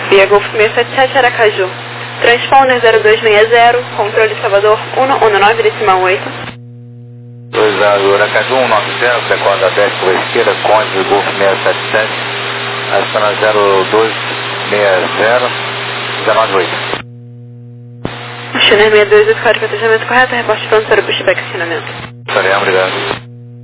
Via Golf 677 Aracaju. Transponder 0260, controle Salvador 119,8. 20 Aracaju 190, frequenta 10 por esquerda, Conde Golf 677, aciona 0260, 198. China 62, esse código de atendimento correto, reporte pronto para o pushback acionamento. Estaremos, obrigado.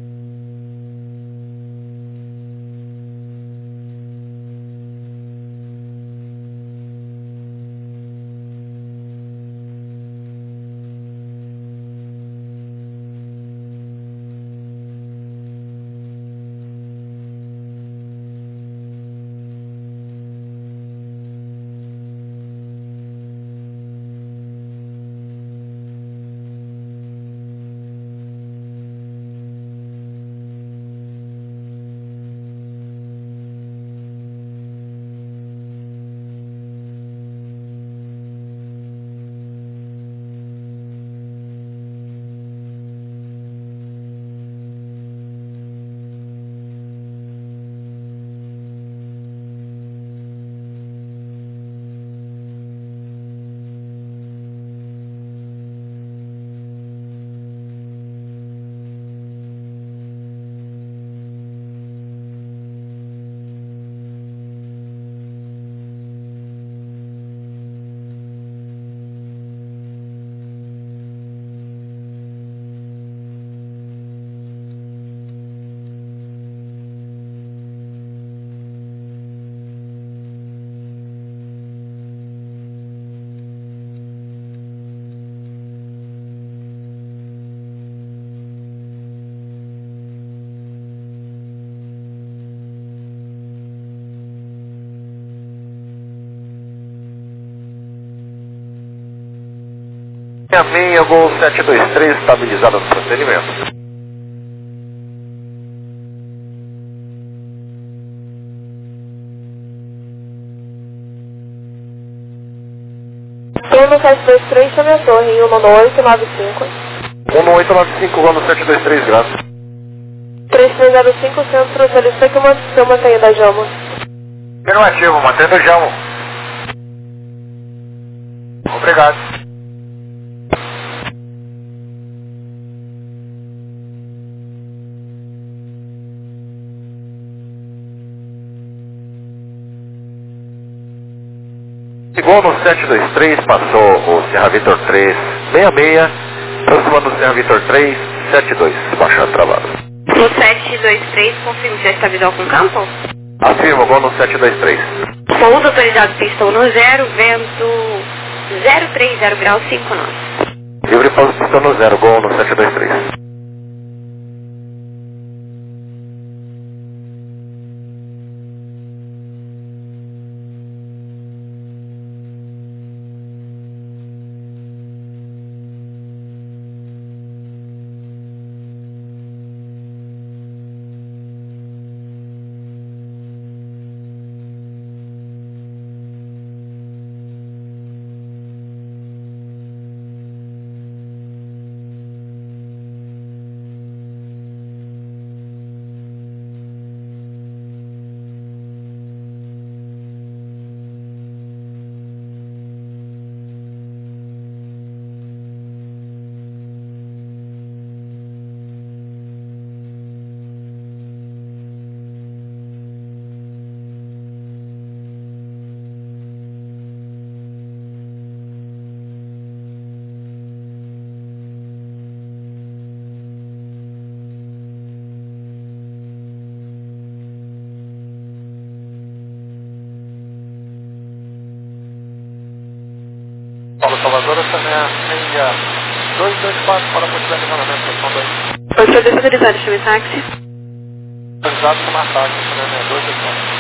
A minha Gol 723 estabilizada no procedimento. Turno 723, chame a torre em 11895. 1895, Gol 723, graças. 3305, centro, solicita que o mantenha da Jamo. Afirmativo, mantendo o Jamo. Obrigado. Gol no 723, passou o Serra Vitor 366, aproximando o Serra Vitor 372, baixando travado. No 723, confirmo que já está visual com campo? Afirmo, Gol no 723. Pouso autorizado, pistão no 0, vento 030 grau 59. Livre pouso, pistão no 0, Gol no 723. Paulo Salvador, essa é a linha 224 para a possibilidade de encanamento, posição 2. Oi, produção autorizado, chame táxi. Autorizado com uma táxi, para a linha 224.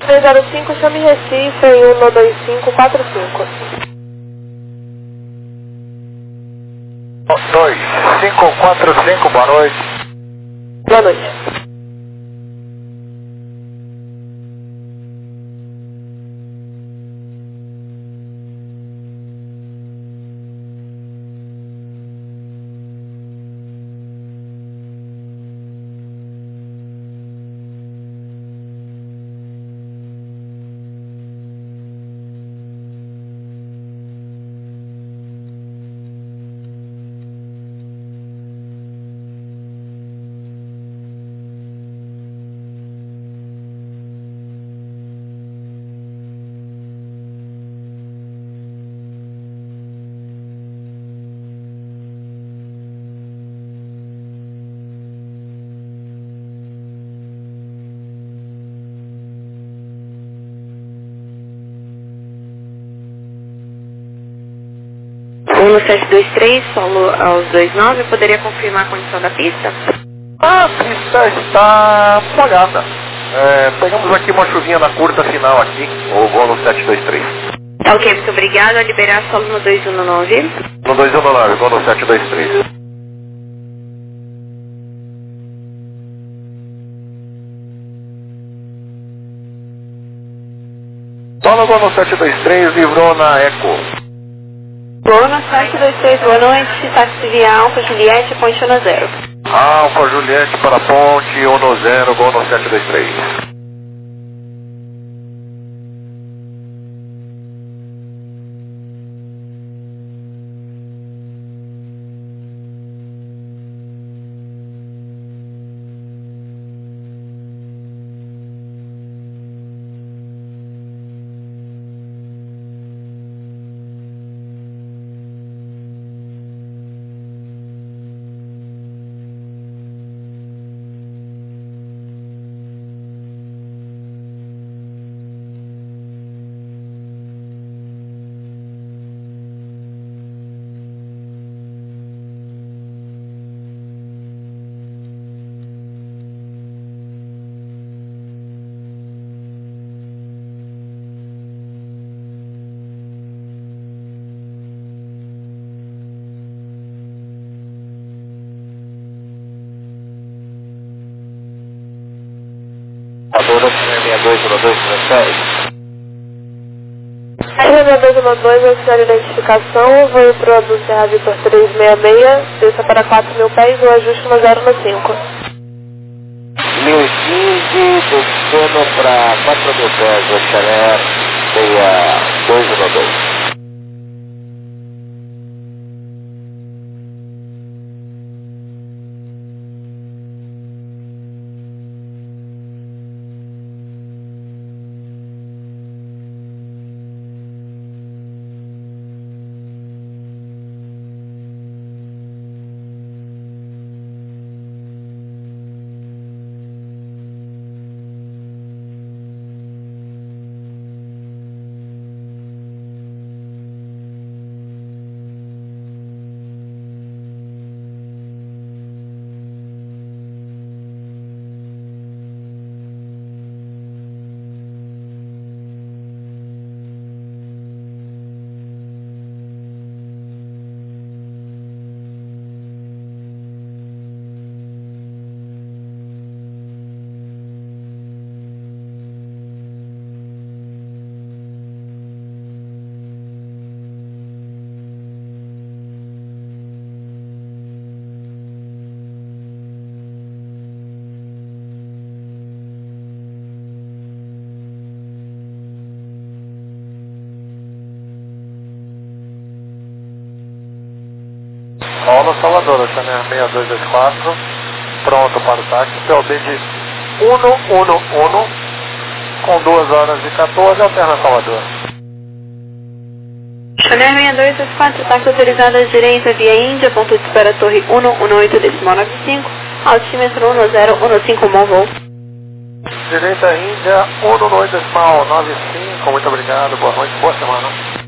0305, chame Recife em 12545. 2545, boa noite. Boa noite. No 723, solo aos 29, poderia confirmar a condição da pista? A pista está molhada. Pegamos aqui uma chuvinha na curta final aqui, o voo no 723. Tá ok, muito obrigado. A liberar solo no 219. No 219, voo no 723. Solo voo no 723, livrou na Eco. Boa noite, 723, boa noite. Táxi via Alfa, Juliette, ponte 10. Alfa Juliette para a ponte, 10, voo no 723. Adoro 621237. R6212, oficial identificação, voo produto Serra Vitor 366, desça para 4.000 pés, o ajuste 1015. 1015, descendo para 4.000 pés, o Chanel 6212. Paulo Salvador, Chanel 6224, pronto para o táxi, POB de 111, com 2 horas e 14, alterna Salvador. Chanel 6224, táxi autorizada à direita via Índia, ponto de espera Torre 118,95, altímetro 1015, bom voo. Direita Índia, 118,95, muito obrigado, boa noite, boa semana.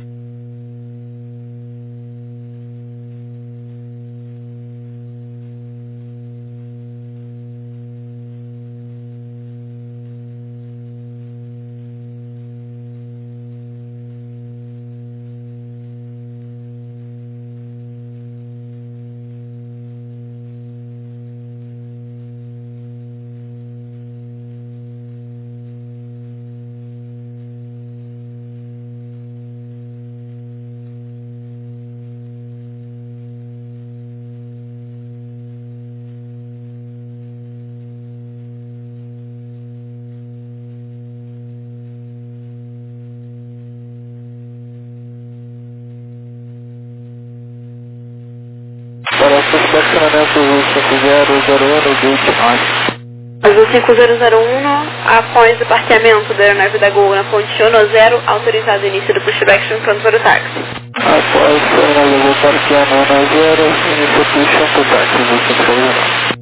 acionamento 5001 gate 9. Azul 5001, após o parqueamento da aeronave da Gol na ponte 10, autorizado o início do pushback pronto para o táxi. Após a aeronave da Gol parquear na 10, início push para o táxi, Azul 5001.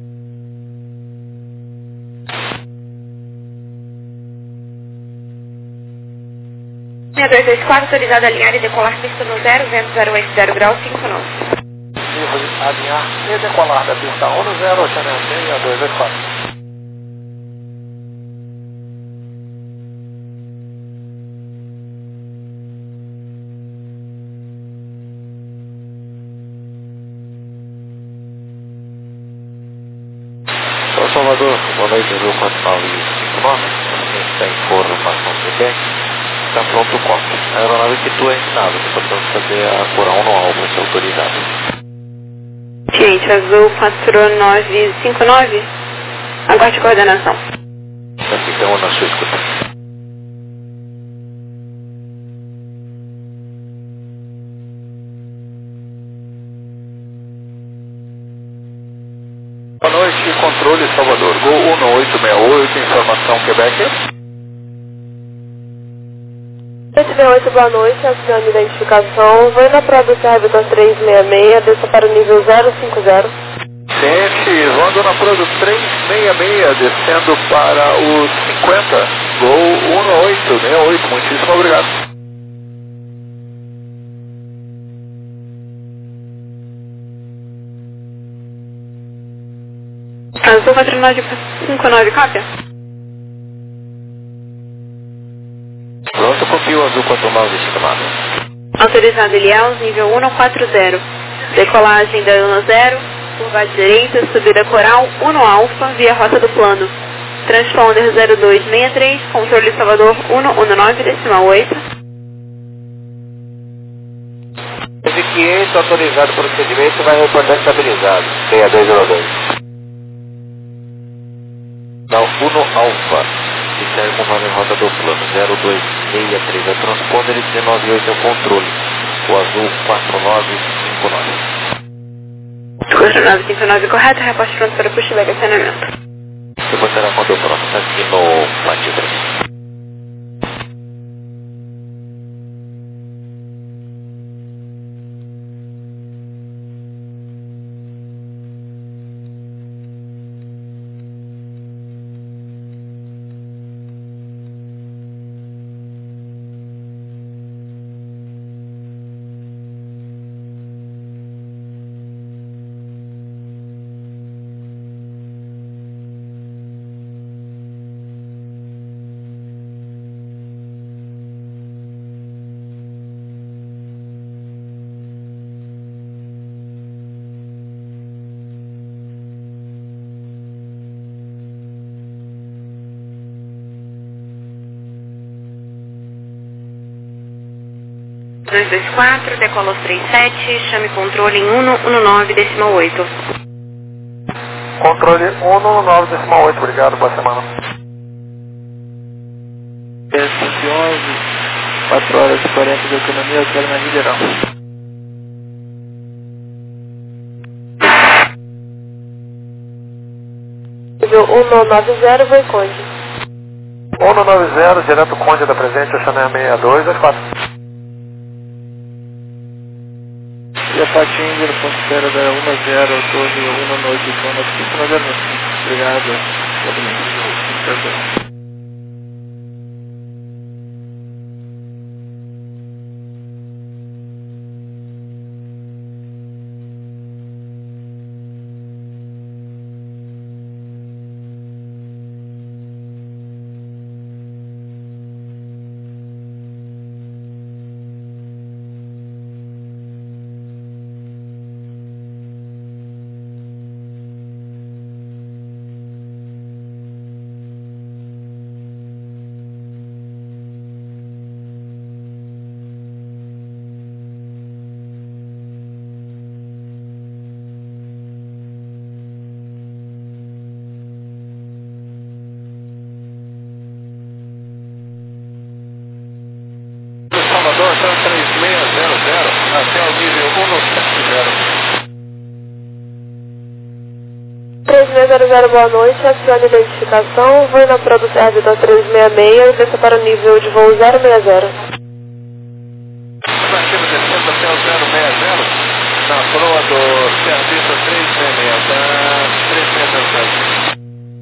Linha 224, autorizado a alinhar e decolar pista no 0, vento 080 grau 59. Livre alinhar e decolar da pista 10, Oceano 6224. Salvador, boa noite, Azul 4959. Está em formação CP. Está pronto o corte. A aeronave que tu é ensinado, que podemos fazer a coral no alvo, se autorizado. Gente, Azul 4959, aguarde coordenação. Aqui tem na sua escuta. Boa noite, controle Salvador, Gol 1868, informação Quebec. 768, boa noite, acionando identificação, vai na Prado Servidor 366, desça para o nível 050. Gente, voando na Prado 366, descendo para o 50, Gol 1868, muitíssimo obrigado. Azul 4959, cópia? Pronto, confio Azul 49, estimado. Autorizado Ilhéus, nível 140. Decolagem da 10, curva direita, subida coral 1 alfa, via rota do plano. Transponder 0263, controle Salvador 119,8. 500, autorizado procedimento, vai reportar estabilizado. 6202. Não, 1 alfa. Que serve como nome em rota do plano, 0263 é o transponder e 198 é o controle, o Azul 4959. 4959 correto, reposte pronto para pushback acionamento. Depois será quando eu pronto, aqui no Pátio 3. Dois, 224, decola os 37, chame controle em 119,8. Controle 119,8, obrigado, boa semana. 111, 4 horas e 40 de economia, eu quero na Ribeirão. Nível 190, vai Conde. 190, direto Conde da presente, Oceano 6224. E a Patinha, no ponto zero da 10, 12, 1 noite, zona 590. Obrigado. Todo mundo. 500, boa noite, acione a identificação, vou na Pro do Servidor 366 e desça para o nível de voo 060. Ativa descendo até o 060, na proa do Serviço 366, tá 360.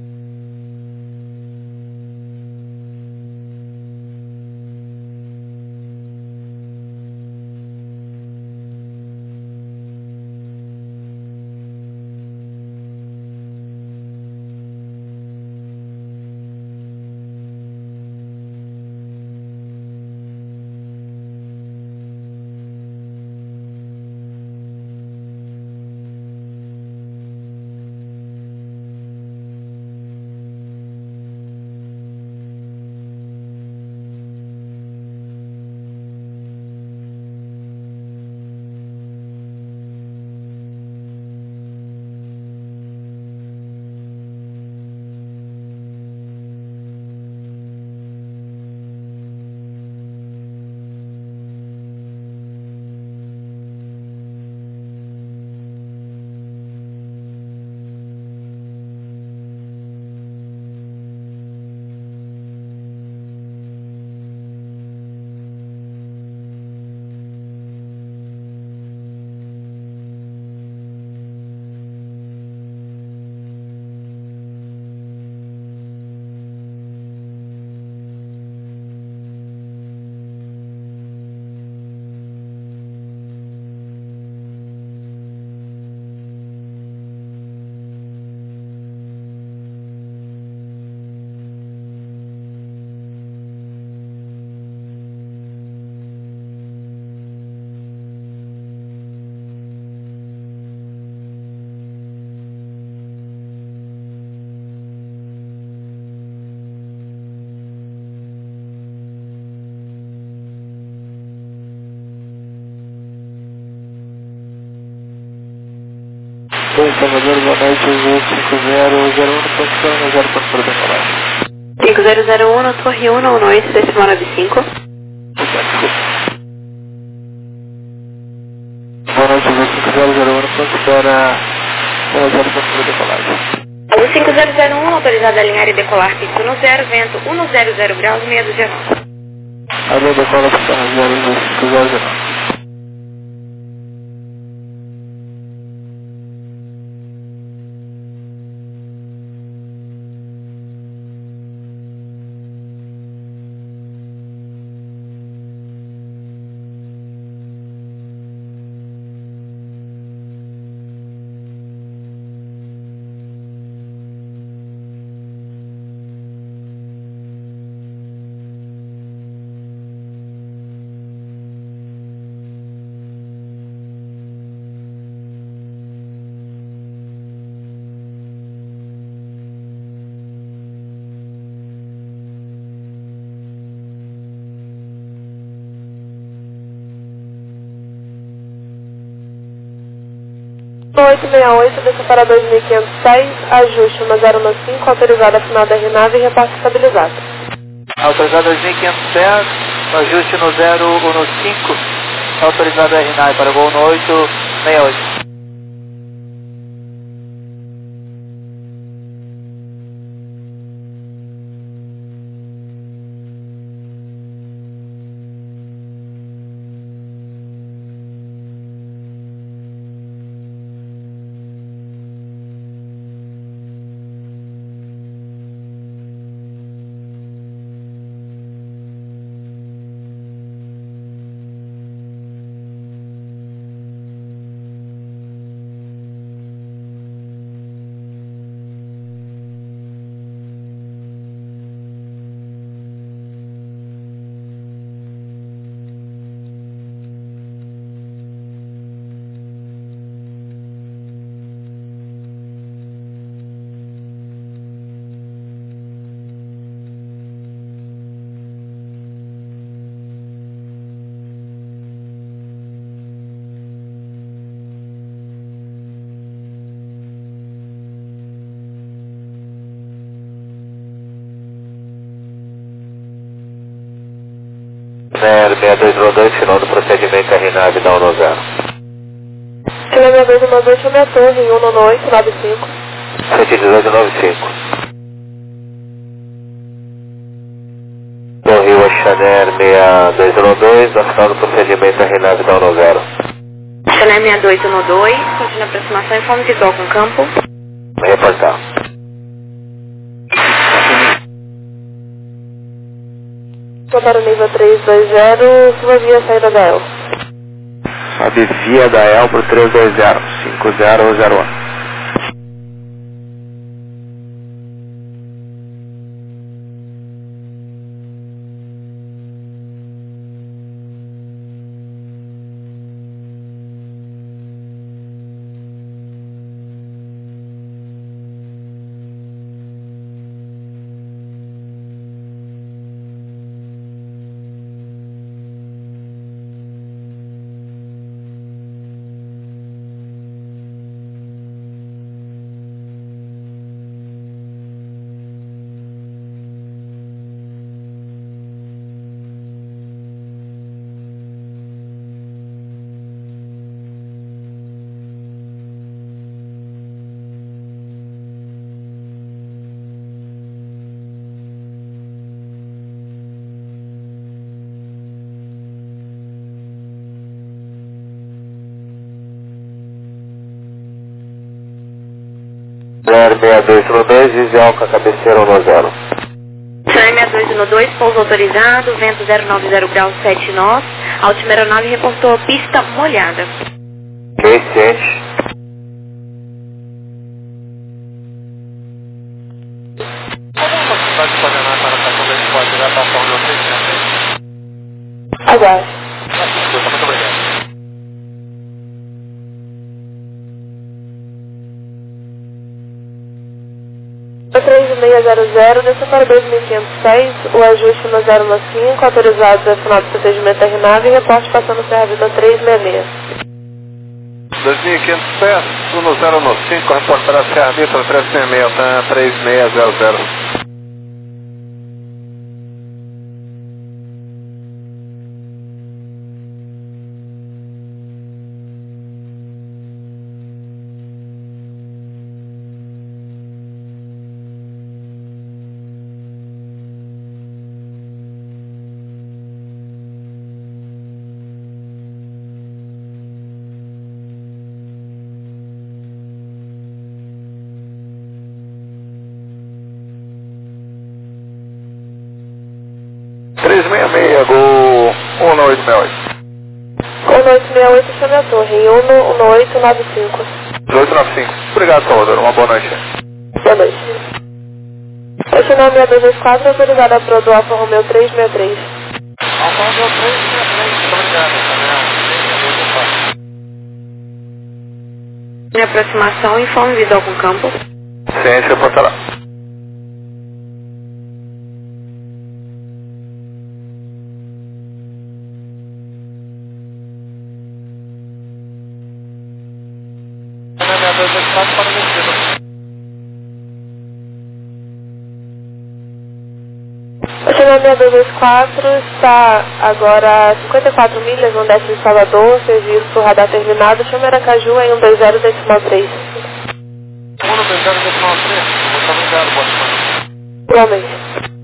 Oi, Salvador, boa noite, 5001, posiciona 0 para decolagem. 5001, Torre 1, noite, decimal 95. Boa noite, 5001, posiciona 0 para decolagem. 5001, autorizado a alinhar e decolar piso no 0, vento 100 graus, meia dúzia 9. Alô, decola para 0, Boa noite, 68, desça para 2506, ajuste 1015, autorizado a final da RNAV e repasse estabilizado. autorizado 2507, ajuste no 015, autorizado a RNAV para voo no 868. Né, 6212, final do procedimento RNAV da 10. Ele é 6212, minha torre, 19895. 118,95. Do Rio a Chanel 6212, no final do procedimento RNAV da 10. Chanel 6212, continua a aproximação, informe visual com campo. Vai reportar. Para o nível 320, sua via saída da EL. Sobe via da EL para o 320, 5001. Blair 6212, visual com a cabeceira 10. Chanel 6212, pouso autorizado, vento 090 graus 7 nós. A última aeronave reportou pista molhada. Ok, ciente. Aguarde. Muito obrigado. O 3600, desça para 2506, o ajuste no 015, autorizado ao final do procedimento RNAV e reporte passando Serra Vida 366. 2500 pés, 1015, reportará Serra Vista 366, tá 3600. Gol 1868. 1868, chame a torre em 11895. 1895. Obrigado, Salvador. Uma boa noite. Boa noite. O Chanel 6224, autorizado a pro do Alfa Romeo 363. Alfa Romeo 363, muito obrigado, Chanel. Em aproximação, informe visual com campo. Ciência, reportará. O Chanel 6224 está agora a 54 milhas, no décimo de Salvador, serviço radar terminado, chame Aracaju em 120,3. 120,3, muito obrigado, boa noite. Igualmente.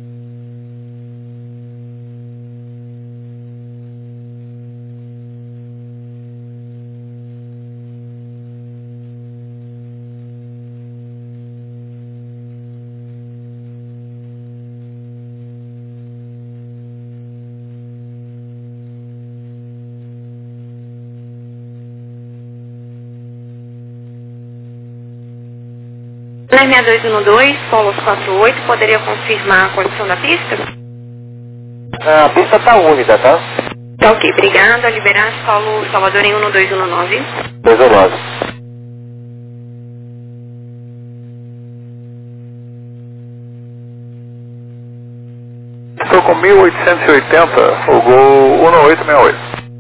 Na 6212, Polos 48, poderia confirmar a condição da pista? A pista tá úmida, tá? Tá ok, obrigado. A liberar solo Salvador em 12119. 219. Estou com 1880, o Gol 1868.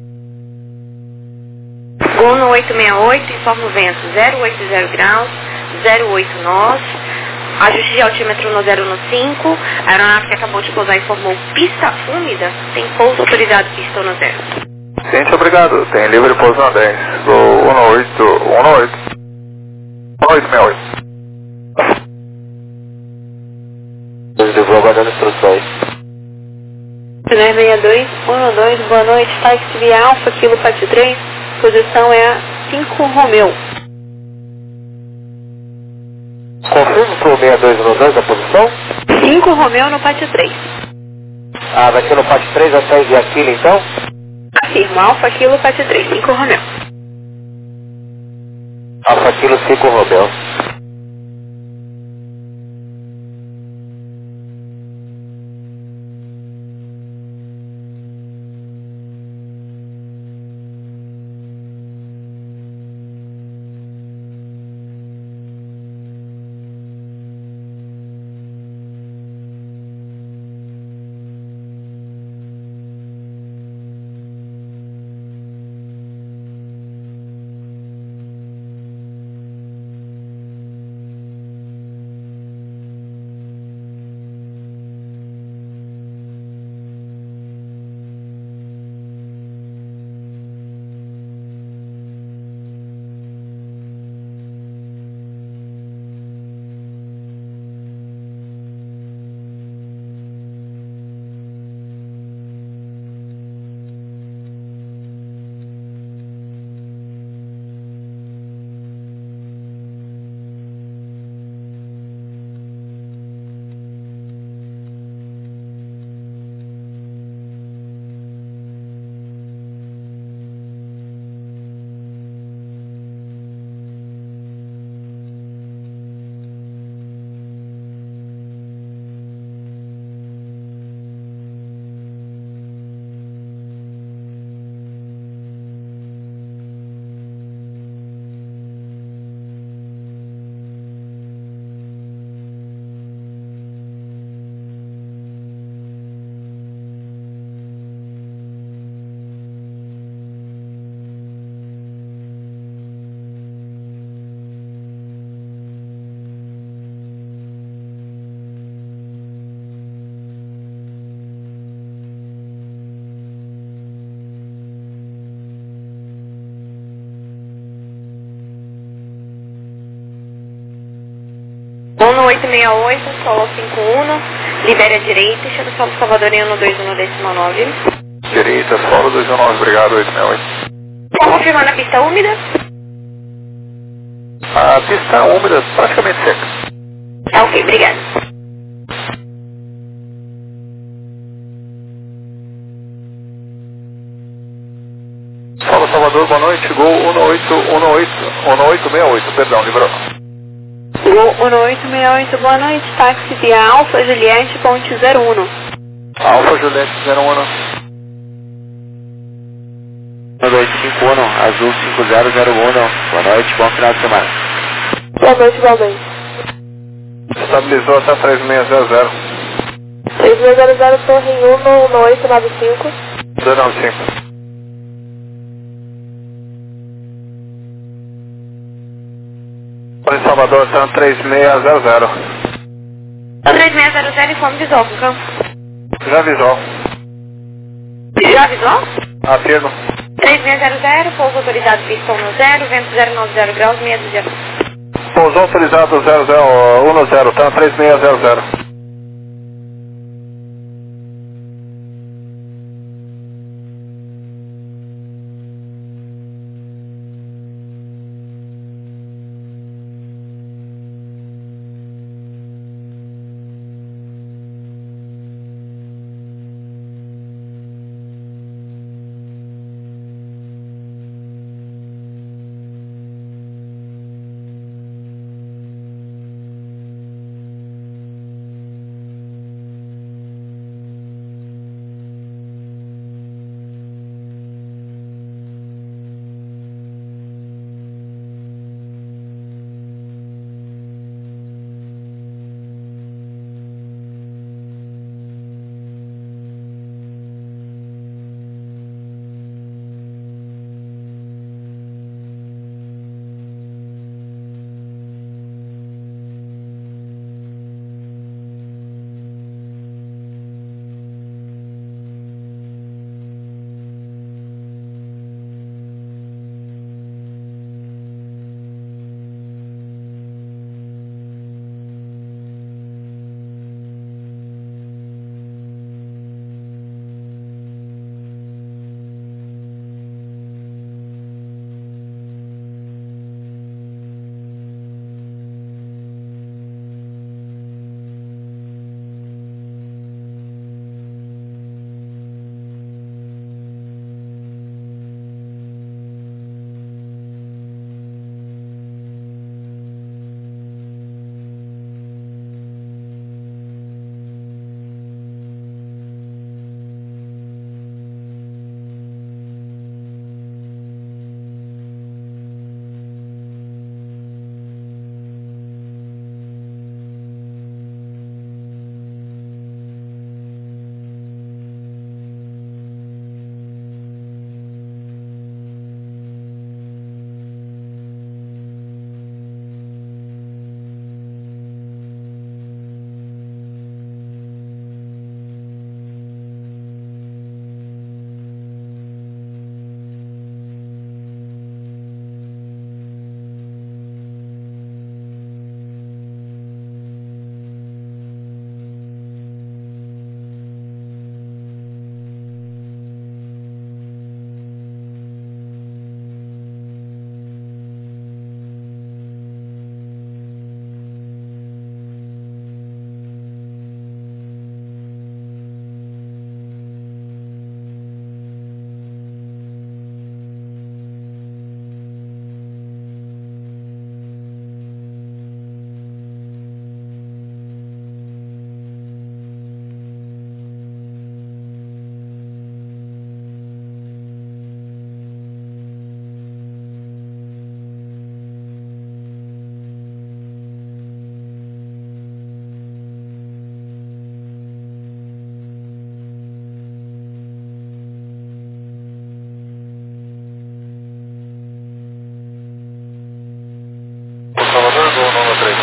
Gol no 868, informa o vento 080 graus, 08 nós. Ajuste de altímetro no 015. A aeronave que acabou de pousar informou pista úmida. Tem pouso autorizado, pista no 0. Gente, obrigado. Tem livre pouso na 10. Gol 1868. 6212, boa noite, táxi via Alfa, Kilo Pátio 3, posição é a 5 Romeu. Confirmo pro 6212 a posição? 5 Romeu no Pátio 3. Ah, daqui no Pátio 3 até via Kilo então? Afirmo, Alfa, Kilo Pátio 3, 5 Romeu. Alfa Kilo 5 Romeu. Uno 868, solo 51, libere a direita, chama solo Salvador em 121 Direita, solo 219, obrigado, 868. Confirmando a pista úmida. A pista úmida praticamente seca. Tá ok, obrigado. Solo Salvador, boa noite, Gol 1868, perdão, liberou. Gol 1868, boa noite, táxi via Alfa, Juliette, ponte 01. Alfa Juliette 01. 1251, azul 5001, boa noite, bom final de semana. Boa noite, igualmente. Estabilizou até 3600. 3600, torre em 1895. 295. Em Salvador, está 3600. 3600, informe visual, por favor. Já avisou. Já avisou? Afirmo. 3600, pouso autorizado pista 10, vento 090 graus, 620. Pousou autorizado 0010, está 3600.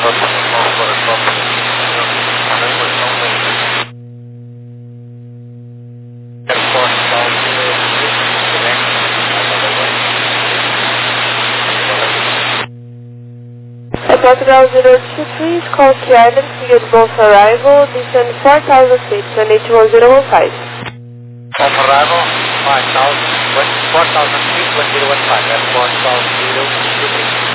Airport Ground 023, call Key Island, scheduled both arrival, descend 4,000 feet, and 81015. On arrival, 4,000 feet, 1015, that's 4,023.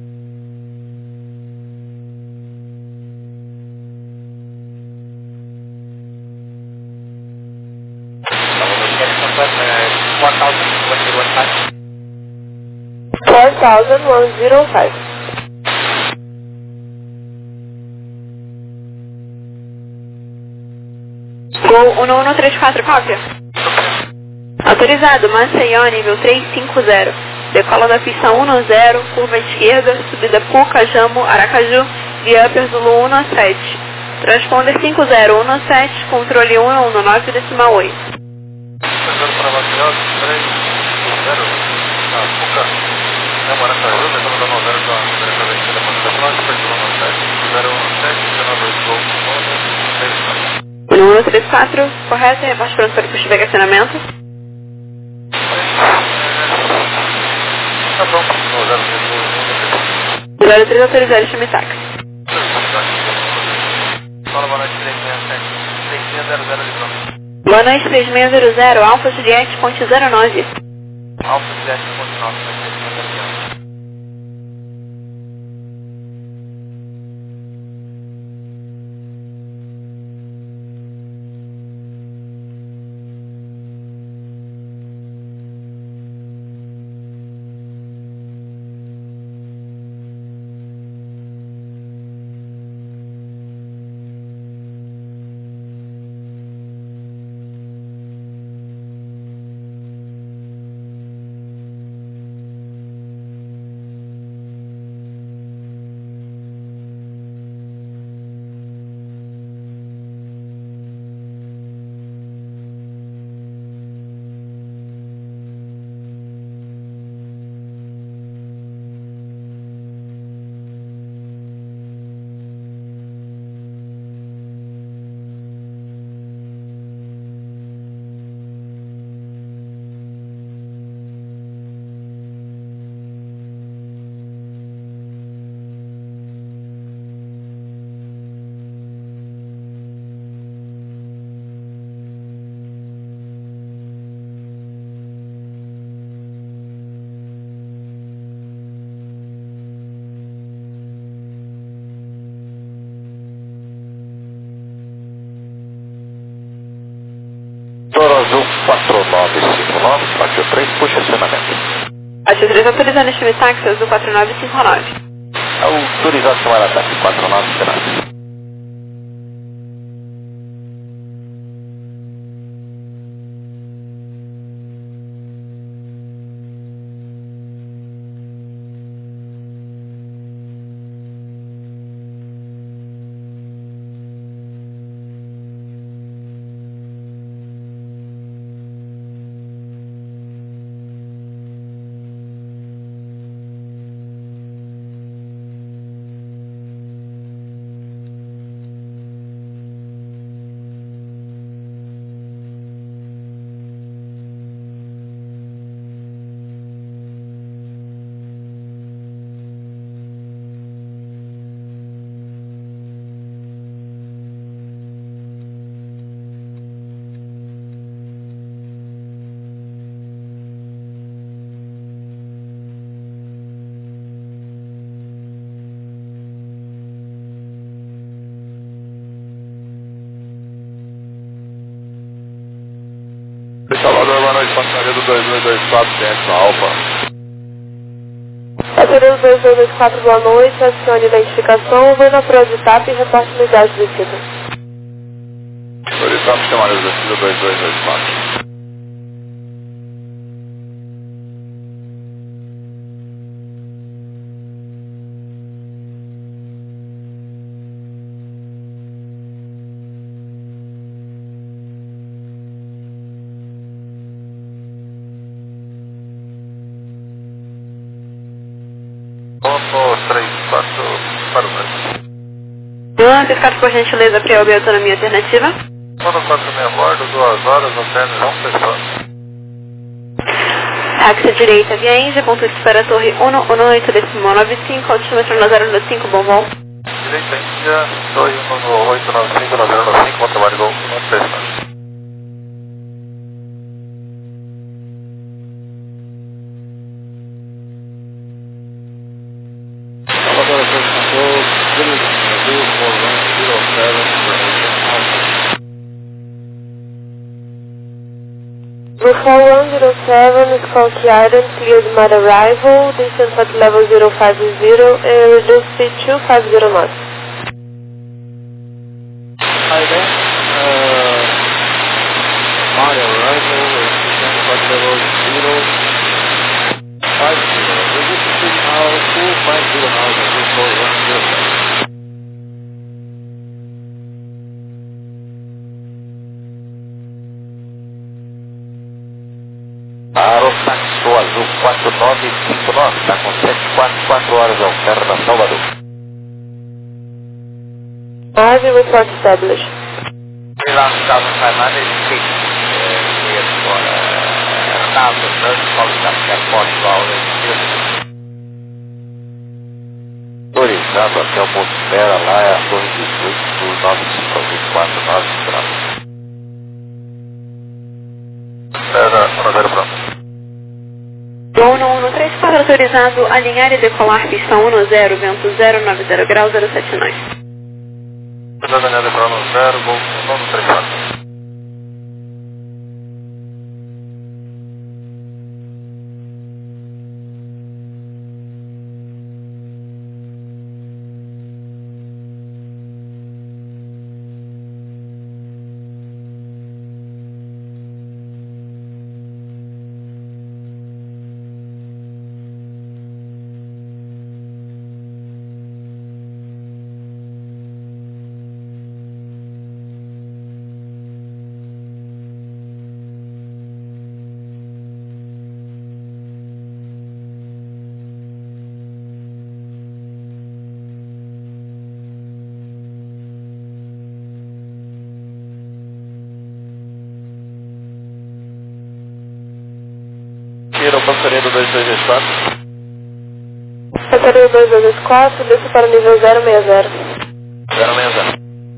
Four thousand 105. Gol 1134, cópia. Autorizado, Maceió, nível 350. Decola da pista 10, curva esquerda, subida Puca, Jamo, Aracaju, via Upper Zulu 17. Transponder 5017, controle 119,8. Para Maceió, 350, Puca, Jamo, Aracaju, decola da 90, direção da esquerda, Upper Zulu 17, 017, 1134, correto, reporte pronto para o posto de vacacionamento. Tá bom, 03 autorizado, chame táxi. Fala, boa noite, 367, 3600 de pronto. Boa noite, 3600, Alfa Juliette, ponte 09. Alfa Juliette, ponte 9, 3600. Toro Azul 4959, Pátio 3, puxa acionamento. Pátio 3 autorizando chame táxi, azul 4959. Autorizado chamar ataque 4959. Salvador, boa noite, passageiro do 2224, centro Alfa. Passageiro do 2224, boa noite, adicione identificação, vou na prova de TAP e reporte unidade de descida. Solicitamos chamar o descida 2224. Opo 34 para o Brasil. Plan, descarta por gentileza Prielb e autonomia alternativa. Mano 46 a bordo, 2 horas, hotel, não pessoal. Táxi direita via Índia, ponto de espera torre 118.95, altímetro na 095, bom voo. Direita Índia, torre 11895, na 095, bom trabalho, gol, não pessoal. Before 107 is County Island, cleared mud arrival, distance at level 050 and reduced speed 250 knots. Island, mud arrival, distance at level 050, reduced speed now 250 knots, before 107. Aerotáxi Azul 4959, está com 744 horas ao ferro da Salvador. Ave report established. Lá no caso não sai nada, ele fez agora aeronave, qualificação airport, autorizado até o ponto de espera, lá é a torre 18 do 95 ao 249 graus. Espera, 1-0 pronto. Voo 1134 autorizado a alinhar e decolar pista 10, vento 090 graus 079. Cuidado alinhado para 10, voo 1134. Tira o passarinho 2224. Passarinho 2224, desce para o nível 060. 060.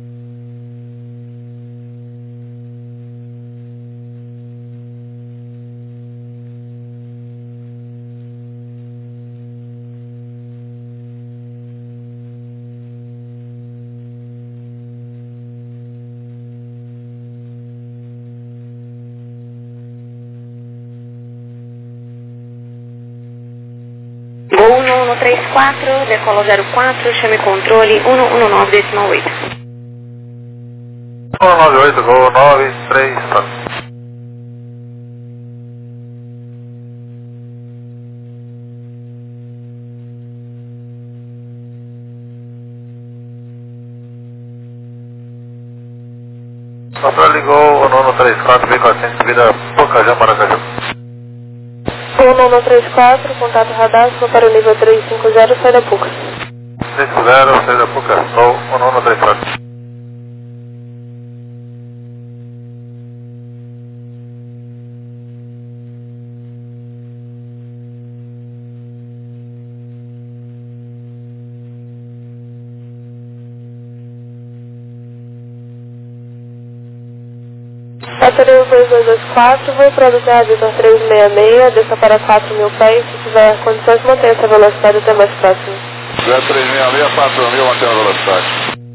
Gol 1134, decola 04, chame controle 119,8. 198, gol 934. Controle ligou 1134, B400, subida Pocajá, Maracaju. 1134, contato radar, para o nível 350, sai da PUC. 350, sai da PUC, ou 1134. Passarinho 2224, vou para o Vitor 366, desça para 4.000 pés, se tiver condições, mantenha essa velocidade até mais próximo. 0366, 4.000, mantendo a velocidade.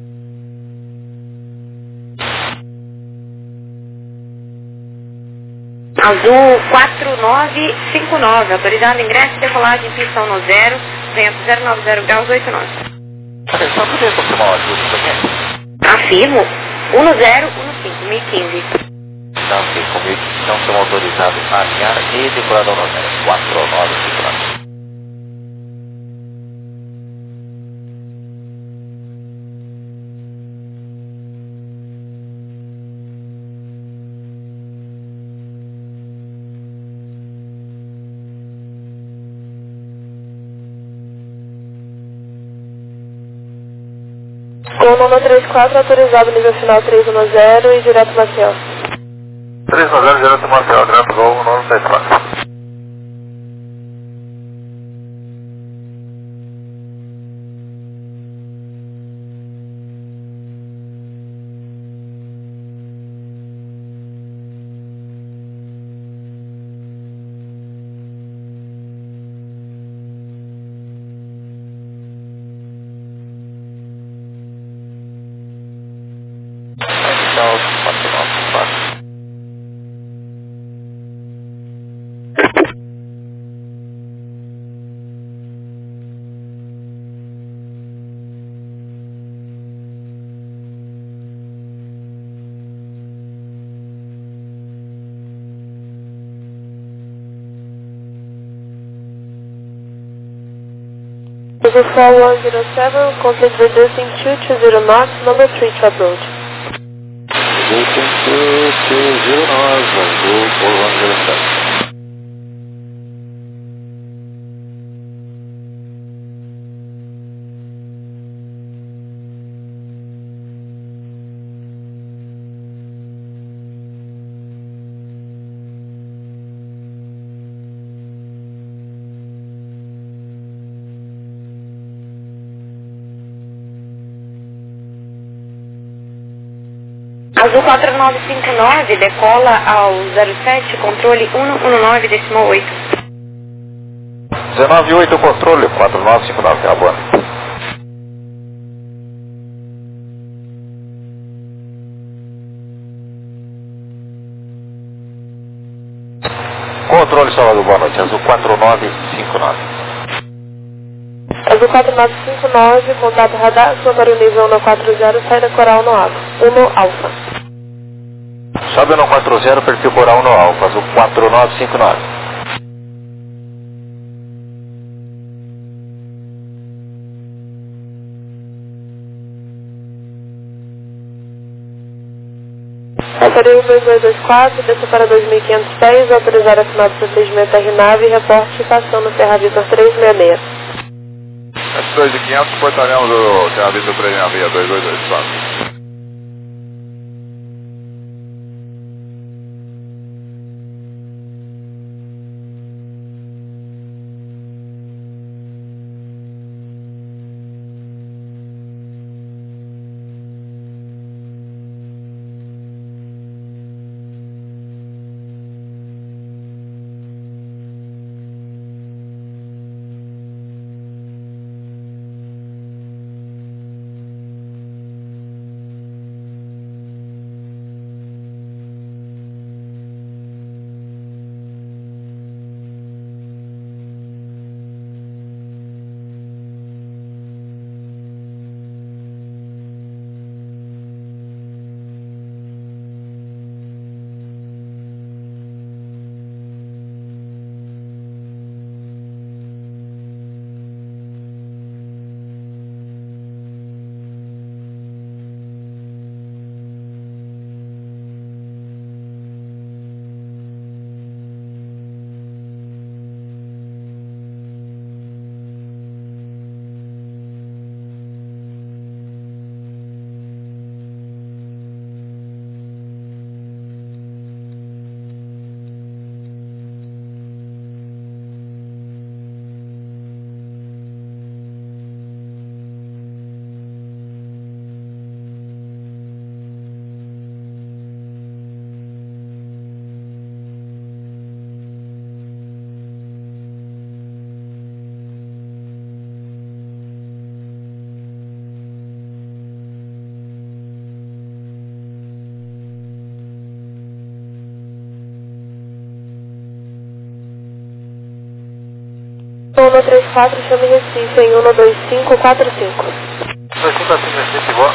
Azul 4959, autorizado ingresso e decolagem pista 10, vento 090 graus 89. Atenção, poderia confirmar o ajuste pra quem? Afirmo, 1015, 1015. Não, tem comigo, não são autorizados a alinhar e decorar no 4954. Com Loma 34, autorizado nível final 310 e direto Maceió. 310, direto Maceió, direto Gol 934. Tchau, 494. Eagle 4107, complete reducing 220 knots, number 3 to approach. Voltem 220 nós, Gol 4107. Azul 4959, decola ao 07, controle 119,8. 198 controle, 4959, acabando. Controle Salvador, boa noite, Azul 4959. Azul 4959, contato radar, sua para o nível 140, saída coral no Alfa. 1 Alfa. Sobe no 40, perfil coral no Alfa, Azul 4959. Passarinho 2224, desça para 2.500 pés, autorizar a final do procedimento R-Nave e reporte estação no Serra Vitor 366. S2500, portaremos do Serra Vitor 366, 2224. Loma 34, chame Recife em 12545. 25 Recife, boa.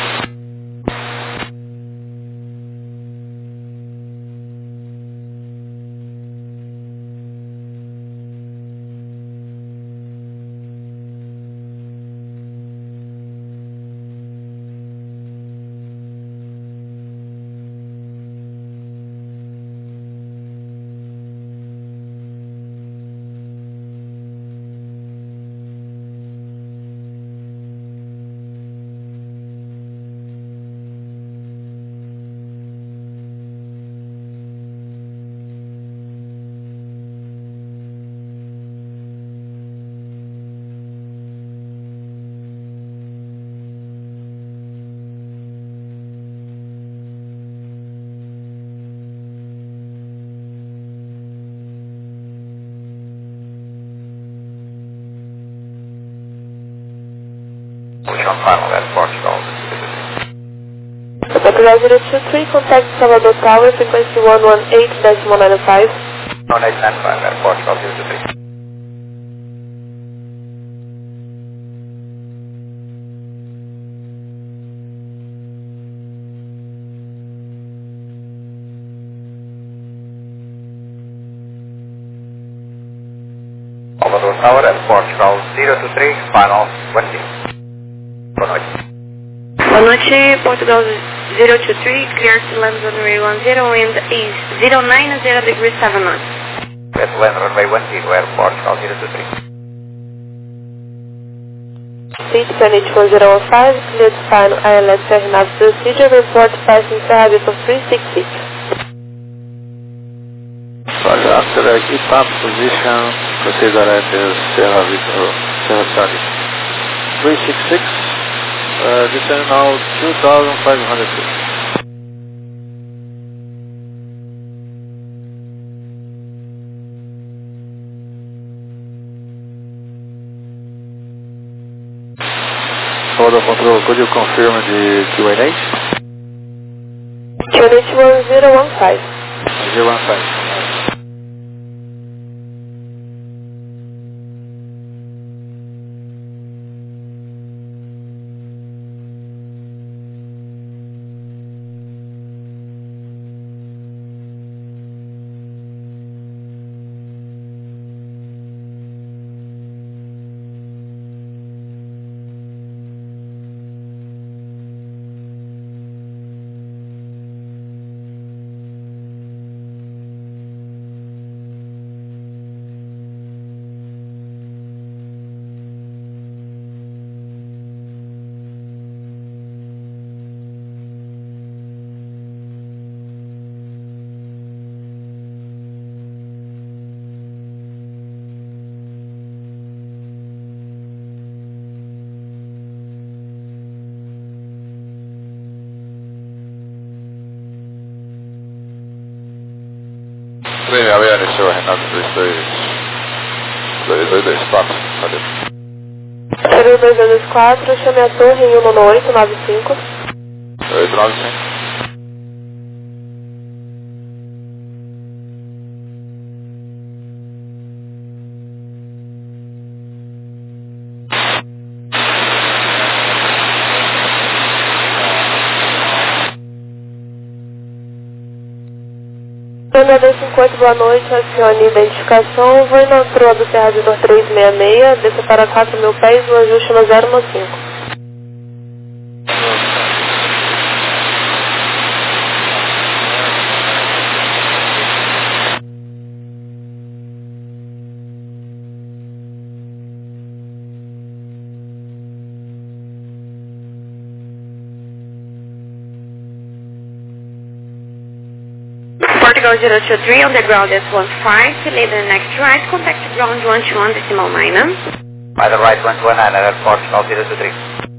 on final at Portugal. Portugal 023, contact Salvador Tower, frequency 118.195. 1895 at Portugal 023. Salvador Tower at Portugal 023, final 20. Boa noite. Boa noite, Portugal 023, clear to land runway 10 and is 090 degrees 7 knots. Clear to land runway 10 at Portugal 023. Seat Greenwich 1015, clear to final ILS Terminal procedure, report passing Serra for 366. Roger, after keep up position, proceed direct Sierra Victor, Sierra Charlie. 366, descend now 2,500 feet. Order control, could you confirm the QNH? QNH 1015. 015. Trem AVN, seu Renato 222, espaço, cadê? 0224, chame a torre em 11895. 895. Ana 250, boa noite, acione identificação, vou na proa do Serra Vitor 366, desça para 4.000 pés, no ajuste no 015. Portugal 023 on the ground S15, later next right, contact ground 121.9. By the right 119 at Portugal 023.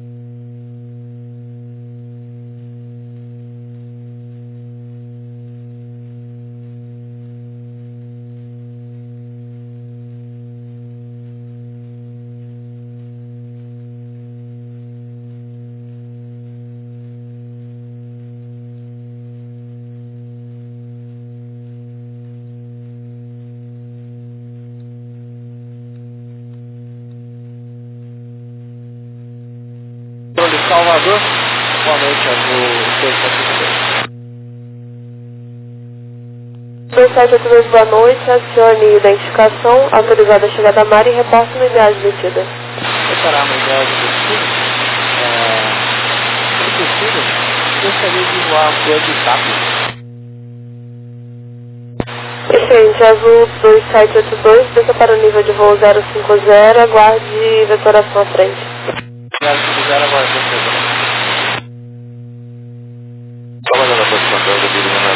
De Salvador, boa noite, Azul 2782, boa noite, acione identificação, autorizada a chegada à mar e reporte unidade detida. Preparar uma ideia de descida, se possível, gostaria de voar um plano de TAP. Excelente, Azul 2782, desça para o nível de voo 050, aguarde vetoração à frente. Obrigado, se quiser, agora eu estou Trabalhando a posição do vídeo na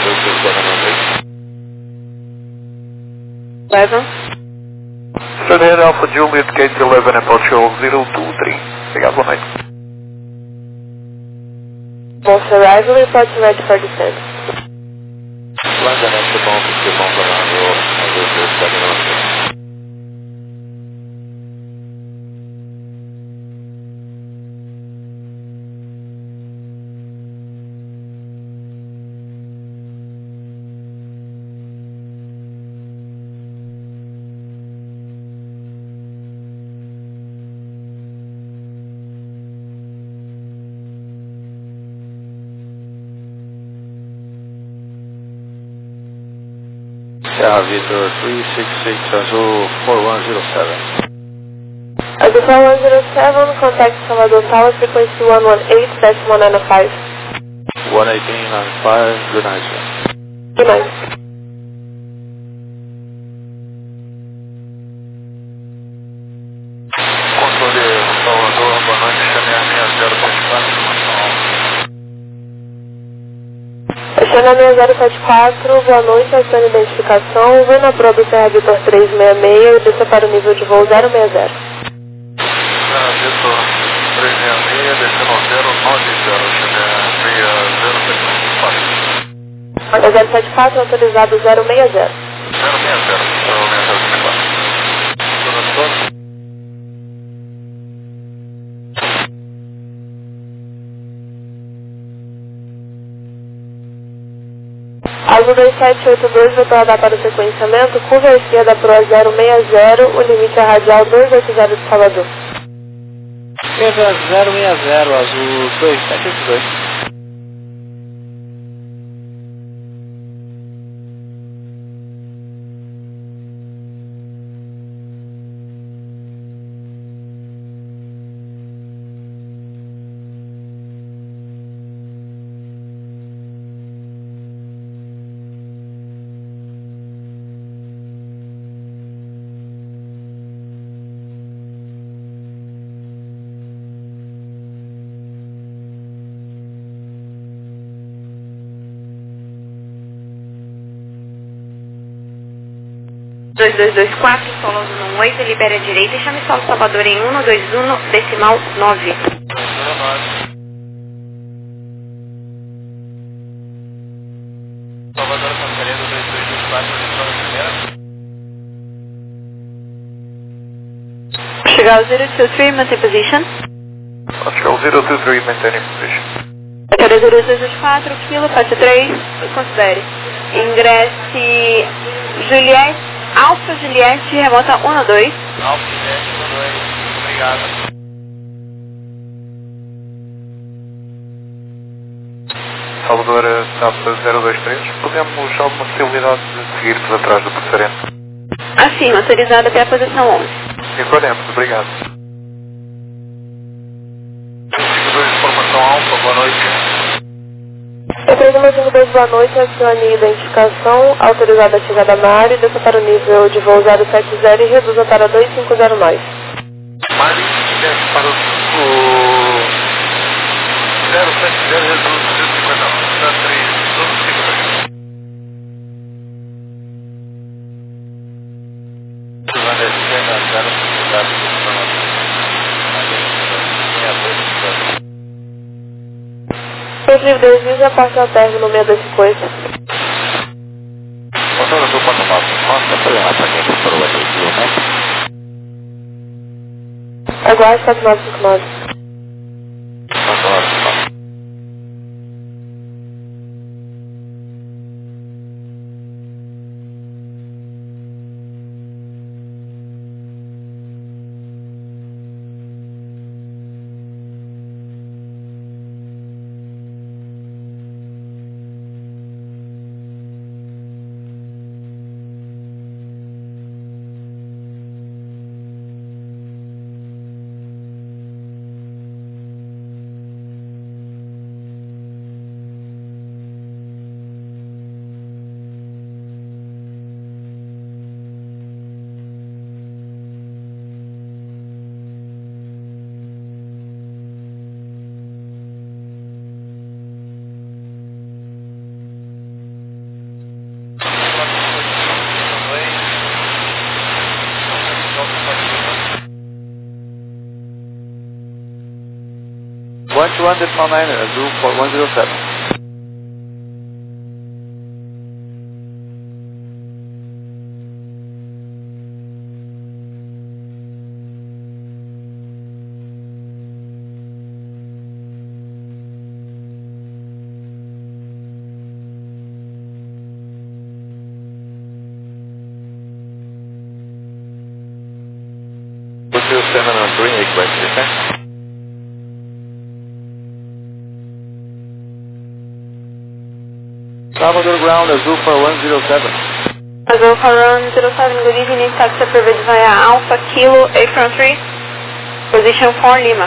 2 Leva. Frontier Alpha Juliet Gate 11 at Portugal 023. Obrigado, boa noite. Most arrival, report ready for descent. Largamente bom, porque bom para lá no 227. Serra Vitor 366 Azul 4107. Azul 4107, contact Salvador Tower, frequency 118-195. 11895, good night, sir. Good night. Controle Salvador, boa noite, Xané 6074. Xané 6074, boa noite, acione identificação, vou na prova do Serra Vitor 366 e desça para o nível de voo 060. Serra Vitor 366, descendo 090, Xané 074, autorizado 060. 060, 060, Tudo. Azul 2782, vou tornar para o sequenciamento, curva à esquerda para o 060, o limite é radial 280 de Salvador. Esquerda 060, Azul 2782. Dois 2224, solo 118, libera a direita e chame solo Salvador em 121, decimal 9. Salvador Cantaredo 2224, primeira. Chegar ao 023, manter position. Oscar 023, maintaining position. Para 0224, quilo, faixa 3, considere. Ingresse Juliette, Alfa Juliette, remota 12. Alfa Juliette 12, obrigado. Salvador TAP 023, podemos alguma possibilidade de seguir por atrás do preferente? Assim, autorizado até a posição 11. Sim, podemos, obrigado. 52, informação Alfa, boa noite. Empresa 52, boa noite, acione identificação, autorizada a chegada na área, desça para o nível de voo 070 e reduza para 2509. Mari, desce para o 070, reduz 250, 3, 250. Livre desvio a parte ao término 625. Motor do ponto mal, nossa, foi uma paquete para o aquecimento, né? Aguarde 4959. One decimal 9, Azul 4107. Você o Senna Green Request, né? Salvador Ground, Azul 4107. Cargo Colon 07, good evening, taxi approved via Alpha Kilo Apron 3, position 4 Lima.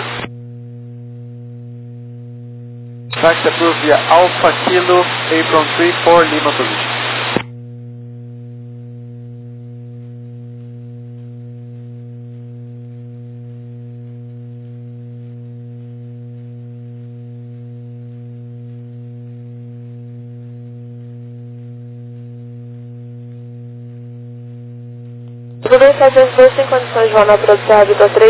Taxi approved via Alpha Kilo Apron 3 4 Lima position. Tudo bem, 702 tem condições de voar na produção Vitor 3.